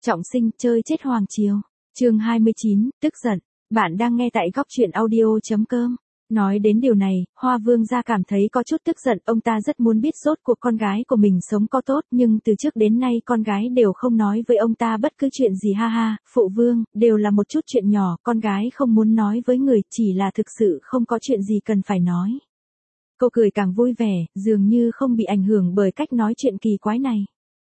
Trọng sinh chơi chết Hoàng Triều. Chương 29, tức giận. Bạn đang nghe tại góc truyện audio.com. Nói đến điều này, Hoa Vương gia cảm thấy có chút tức giận, ông ta rất muốn biết rốt cuộc con gái của mình sống có tốt, nhưng từ trước đến nay con gái đều không nói với ông ta bất cứ chuyện gì. Ha ha, phụ vương, đều là một chút chuyện nhỏ, con gái không muốn nói với người, chỉ là thực sự không có chuyện gì cần phải nói. Cô cười càng vui vẻ, dường như không bị ảnh hưởng bởi cách nói chuyện kỳ quái này.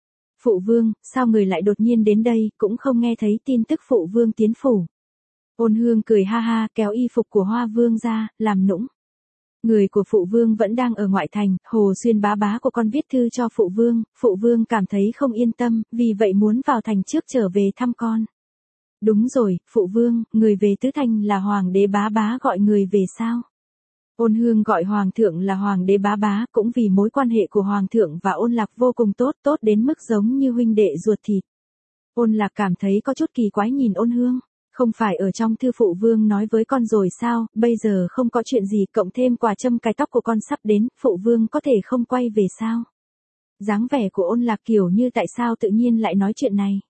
Phụ vương, sao người lại đột nhiên đến đây, cũng không nghe thấy tin tức phụ vương tiến phủ. Ôn Hương cười ha ha, kéo y phục của Hoa Vương ra, làm nũng. Người của phụ vương vẫn đang ở ngoại thành, Hồ Xuyên bá bá của con viết thư cho phụ vương cảm thấy không yên tâm, vì vậy muốn vào thành trước trở về thăm con. Đúng rồi, phụ vương, người về Tứ Thành là Hoàng đế bá bá gọi người về sao? Ôn Hương gọi Hoàng thượng là Hoàng đế bá bá, cũng vì mối quan hệ của Hoàng thượng và Ôn Lạc vô cùng tốt, tốt đến mức giống như huynh đệ ruột thịt. Ôn Lạc cảm thấy có chút kỳ quái nhìn Ôn Hương. Không phải ở trong thư phụ vương nói với con rồi sao, bây giờ không có chuyện gì, cộng thêm quà châm cài tóc của con sắp đến, phụ vương có thể không quay về sao? Dáng vẻ của Ôn Lạc kiểu như tại sao tự nhiên lại nói chuyện này?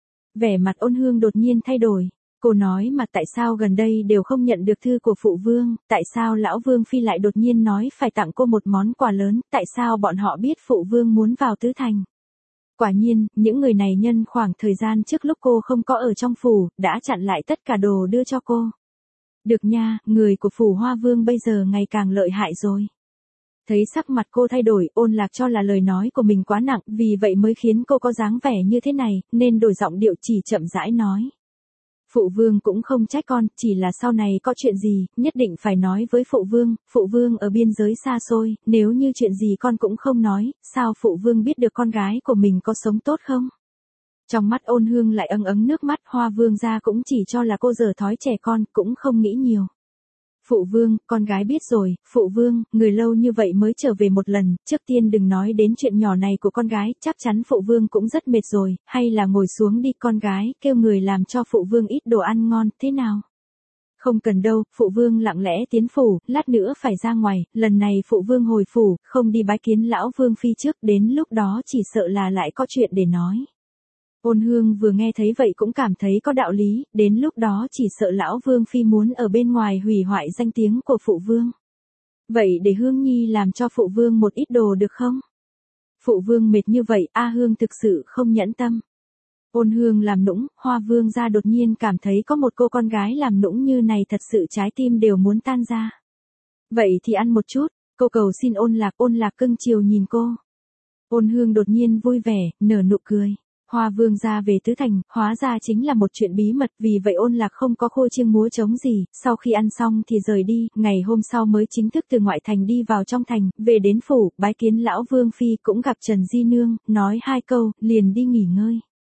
Vẻ mặt Ôn Hương đột nhiên thay đổi. Cô nói mà tại sao gần đây đều không nhận được thư của phụ vương, tại sao lão vương phi lại đột nhiên nói phải tặng cô một món quà lớn, tại sao bọn họ biết phụ vương muốn vào Tứ Thành? Quả nhiên, những người này nhân khoảng thời gian trước lúc cô không có ở trong phủ, đã chặn lại tất cả đồ đưa cho cô. Được nha, người của phủ Hoa Vương bây giờ ngày càng lợi hại rồi. Thấy sắc mặt cô thay đổi, Ôn Lạc cho là lời nói của mình quá nặng, vì vậy mới khiến cô có dáng vẻ như thế này, nên đổi giọng điệu chỉ chậm rãi nói. Phụ vương cũng không trách con, chỉ là sau này có chuyện gì, nhất định phải nói với phụ vương ở biên giới xa xôi, nếu như chuyện gì con cũng không nói, sao phụ vương biết được con gái của mình có sống tốt không? Trong mắt Ôn Hương lại âng âng nước mắt, Hoa Vương gia cũng chỉ cho là cô dở thói trẻ con, cũng không nghĩ nhiều. Phụ vương, con gái biết rồi, phụ vương, người lâu như vậy mới trở về một lần, trước tiên đừng nói đến chuyện nhỏ này của con gái, chắc chắn phụ vương cũng rất mệt rồi, hay là ngồi xuống đi con gái, kêu người làm cho phụ vương ít đồ ăn ngon, thế nào? Không cần đâu, phụ vương lặng lẽ tiến phủ, lát nữa phải ra ngoài, lần này phụ vương hồi phủ, không đi bái kiến lão vương phi trước, đến lúc đó chỉ sợ là lại có chuyện để nói. Ôn Hương vừa nghe thấy vậy cũng cảm thấy có đạo lý, đến lúc đó chỉ sợ lão vương phi muốn ở bên ngoài hủy hoại danh tiếng của phụ vương. Vậy để Hương Nhi làm cho phụ vương một ít đồ được không? Phụ vương mệt như vậy, A Hương thực sự không nhẫn tâm. Ôn Hương làm nũng, Hoa Vương gia đột nhiên cảm thấy có một cô con gái làm nũng như này thật sự trái tim đều muốn tan ra. Vậy thì ăn một chút, cô cầu xin Ôn Lạc cưng chiều nhìn cô. Ôn Hương đột nhiên vui vẻ, nở nụ cười. Hoa Vương gia về Tứ Thành, hóa ra chính là một chuyện bí mật, vì vậy Ôn Lạc không có khua chiêng múa trống gì, sau khi ăn xong thì rời đi, ngày hôm sau mới chính thức từ ngoại thành đi vào trong thành, về đến phủ, bái kiến lão Vương phi cũng gặp Trần Di Nương, nói 2 câu, liền đi nghỉ ngơi.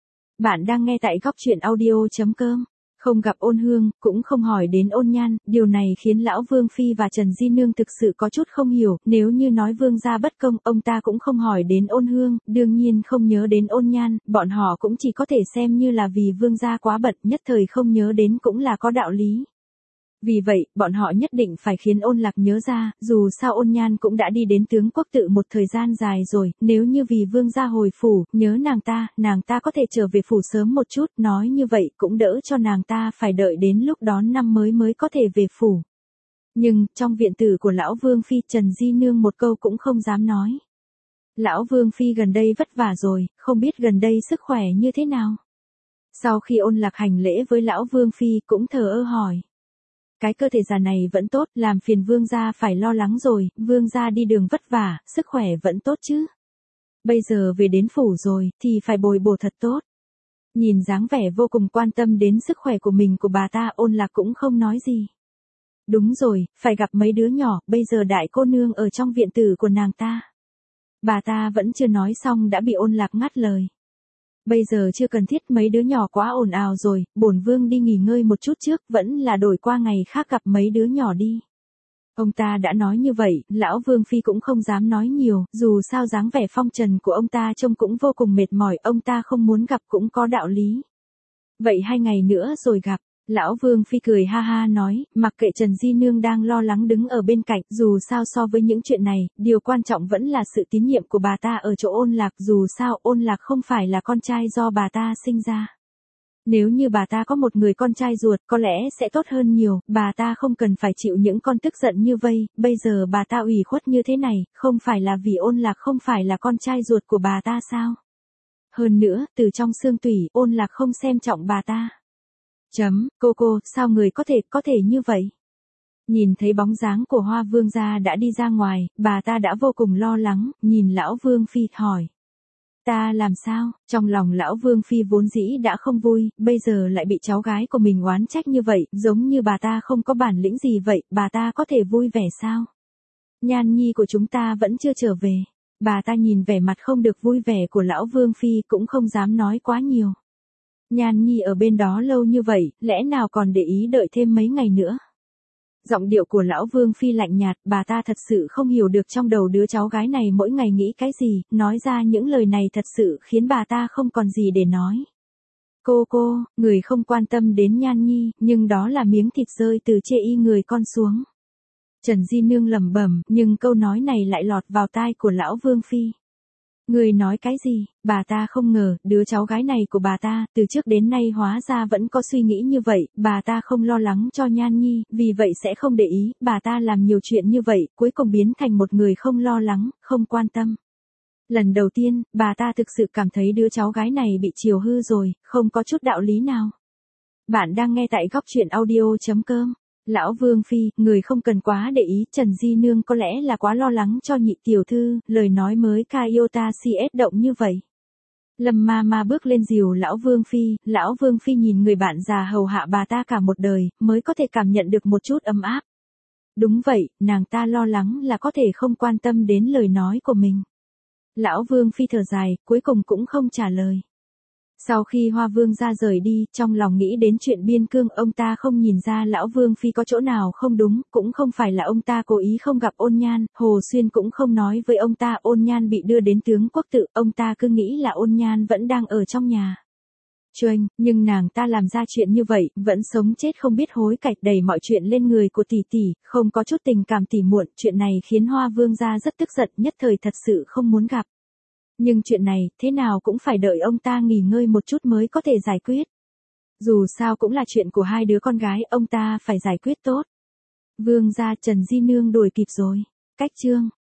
Bạn đang nghe tại góc truyện audio.com. Không gặp Ôn Hương, cũng không hỏi đến Ôn Nhan, điều này khiến lão Vương phi và Trần Di Nương thực sự có chút không hiểu, nếu như nói Vương gia bất công, ông ta cũng không hỏi đến Ôn Hương, đương nhiên không nhớ đến Ôn Nhan, bọn họ cũng chỉ có thể xem như là vì Vương gia quá bận, nhất thời không nhớ đến cũng là có đạo lý. Vì vậy, bọn họ nhất định phải khiến Ôn Lạc nhớ ra, dù sao Ôn Nhan cũng đã đi đến tướng quốc tự một thời gian dài rồi, nếu như vì vương gia hồi phủ, nhớ nàng ta có thể trở về phủ sớm một chút, nói như vậy cũng đỡ cho nàng ta phải đợi đến lúc đó năm mới có thể về phủ. Nhưng, trong viện tử của lão Vương phi, Trần Di Nương một câu cũng không dám nói. Lão Vương phi gần đây vất vả rồi, không biết gần đây sức khỏe như thế nào? Sau khi Ôn Lạc hành lễ với lão Vương phi cũng thờ ơ hỏi. Cái cơ thể già này vẫn tốt, làm phiền vương gia phải lo lắng rồi, vương gia đi đường vất vả, sức khỏe vẫn tốt chứ. Bây giờ về đến phủ rồi, thì phải bồi bổ thật tốt. Nhìn dáng vẻ vô cùng quan tâm đến sức khỏe của mình của bà ta, Ôn Lạc cũng không nói gì. Đúng rồi, phải gặp mấy đứa nhỏ, bây giờ đại cô nương ở trong viện tử của nàng ta. Bà ta vẫn chưa nói xong đã bị Ôn Lạc ngắt lời. Bây giờ chưa cần thiết, mấy đứa nhỏ quá ồn ào rồi, bổn vương đi nghỉ ngơi một chút trước, vẫn là đổi qua ngày khác gặp mấy đứa nhỏ đi. Ông ta đã nói như vậy, lão Vương phi cũng không dám nói nhiều, dù sao dáng vẻ phong trần của ông ta trông cũng vô cùng mệt mỏi, ông ta không muốn gặp cũng có đạo lý. Vậy 2 ngày nữa rồi gặp. Lão Vương phi cười ha ha nói, mặc kệ Trần Di Nương đang lo lắng đứng ở bên cạnh, dù sao so với những chuyện này, điều quan trọng vẫn là sự tín nhiệm của bà ta ở chỗ Ôn Lạc, dù sao Ôn Lạc không phải là con trai do bà ta sinh ra. Nếu như bà ta có một người con trai ruột có lẽ sẽ tốt hơn nhiều, bà ta không cần phải chịu những con tức giận như vây, bây giờ bà ta ủy khuất như thế này, không phải là vì Ôn Lạc không phải là con trai ruột của bà ta sao? Hơn nữa, từ trong xương tủy, Ôn Lạc không xem trọng bà ta. Cô, sao người có thể như vậy? Nhìn thấy bóng dáng của Hoa Vương gia đã đi ra ngoài, bà ta đã vô cùng lo lắng, nhìn lão Vương Phi hỏi. Ta làm sao? Trong lòng lão Vương Phi vốn dĩ đã không vui, bây giờ lại bị cháu gái của mình oán trách như vậy, giống như bà ta không có bản lĩnh gì vậy, bà ta có thể vui vẻ sao? Nhan nhi của chúng ta vẫn chưa trở về. Bà ta nhìn vẻ mặt không được vui vẻ của lão Vương Phi cũng không dám nói quá nhiều. Nhan nhi ở bên đó lâu như vậy, lẽ nào còn để ý đợi thêm mấy ngày nữa? Giọng điệu của lão Vương Phi lạnh nhạt, bà ta thật sự không hiểu được trong đầu đứa cháu gái này mỗi ngày nghĩ cái gì, nói ra những lời này thật sự khiến bà ta không còn gì để nói. Cô, người không quan tâm đến Nhan nhi, nhưng đó là miếng thịt rơi từ chê y người con xuống. Trần Di Nương lẩm bẩm, nhưng câu nói này lại lọt vào tai của lão Vương Phi. Người nói cái gì? Bà ta không ngờ, đứa cháu gái này của bà ta, từ trước đến nay hóa ra vẫn có suy nghĩ như vậy, bà ta không lo lắng cho Nhan nhi, vì vậy sẽ không để ý, bà ta làm nhiều chuyện như vậy, cuối cùng biến thành một người không lo lắng, không quan tâm. Lần đầu tiên, bà ta thực sự cảm thấy đứa cháu gái này bị chiều hư rồi, không có chút đạo lý nào. Bạn đang nghe tại góc truyện audio.com. Lão Vương Phi, người không cần quá để ý, Trần Di Nương có lẽ là quá lo lắng cho nhị tiểu thư, lời nói mới Kaiota CS động như vậy. Lâm ma bước lên dìu lão Vương Phi nhìn người bạn già hầu hạ bà ta cả một đời, mới có thể cảm nhận được một chút ấm áp. Đúng vậy, nàng ta lo lắng là có thể không quan tâm đến lời nói của mình. Lão Vương Phi thở dài, cuối cùng cũng không trả lời. Sau khi Hoa Vương gia rời đi, trong lòng nghĩ đến chuyện biên cương, ông ta không nhìn ra lão Vương Phi có chỗ nào không đúng, cũng không phải là ông ta cố ý không gặp Ôn Nhan, Hồ Xuyên cũng không nói với ông ta Ôn Nhan bị đưa đến tướng quốc tự, ông ta cứ nghĩ là Ôn Nhan vẫn đang ở trong nhà. Choanh, nhưng nàng ta làm ra chuyện như vậy, vẫn sống chết không biết hối cải, đẩy mọi chuyện lên người của tỷ tỷ, không có chút tình cảm tỉ muội, chuyện này khiến Hoa Vương gia rất tức giận, nhất thời thật sự không muốn gặp. Nhưng chuyện này, thế nào cũng phải đợi ông ta nghỉ ngơi một chút mới có thể giải quyết. Dù sao cũng là chuyện của hai đứa con gái, ông ta phải giải quyết tốt. Vương gia, Trần Di Nương đuổi kịp rồi. Cách chương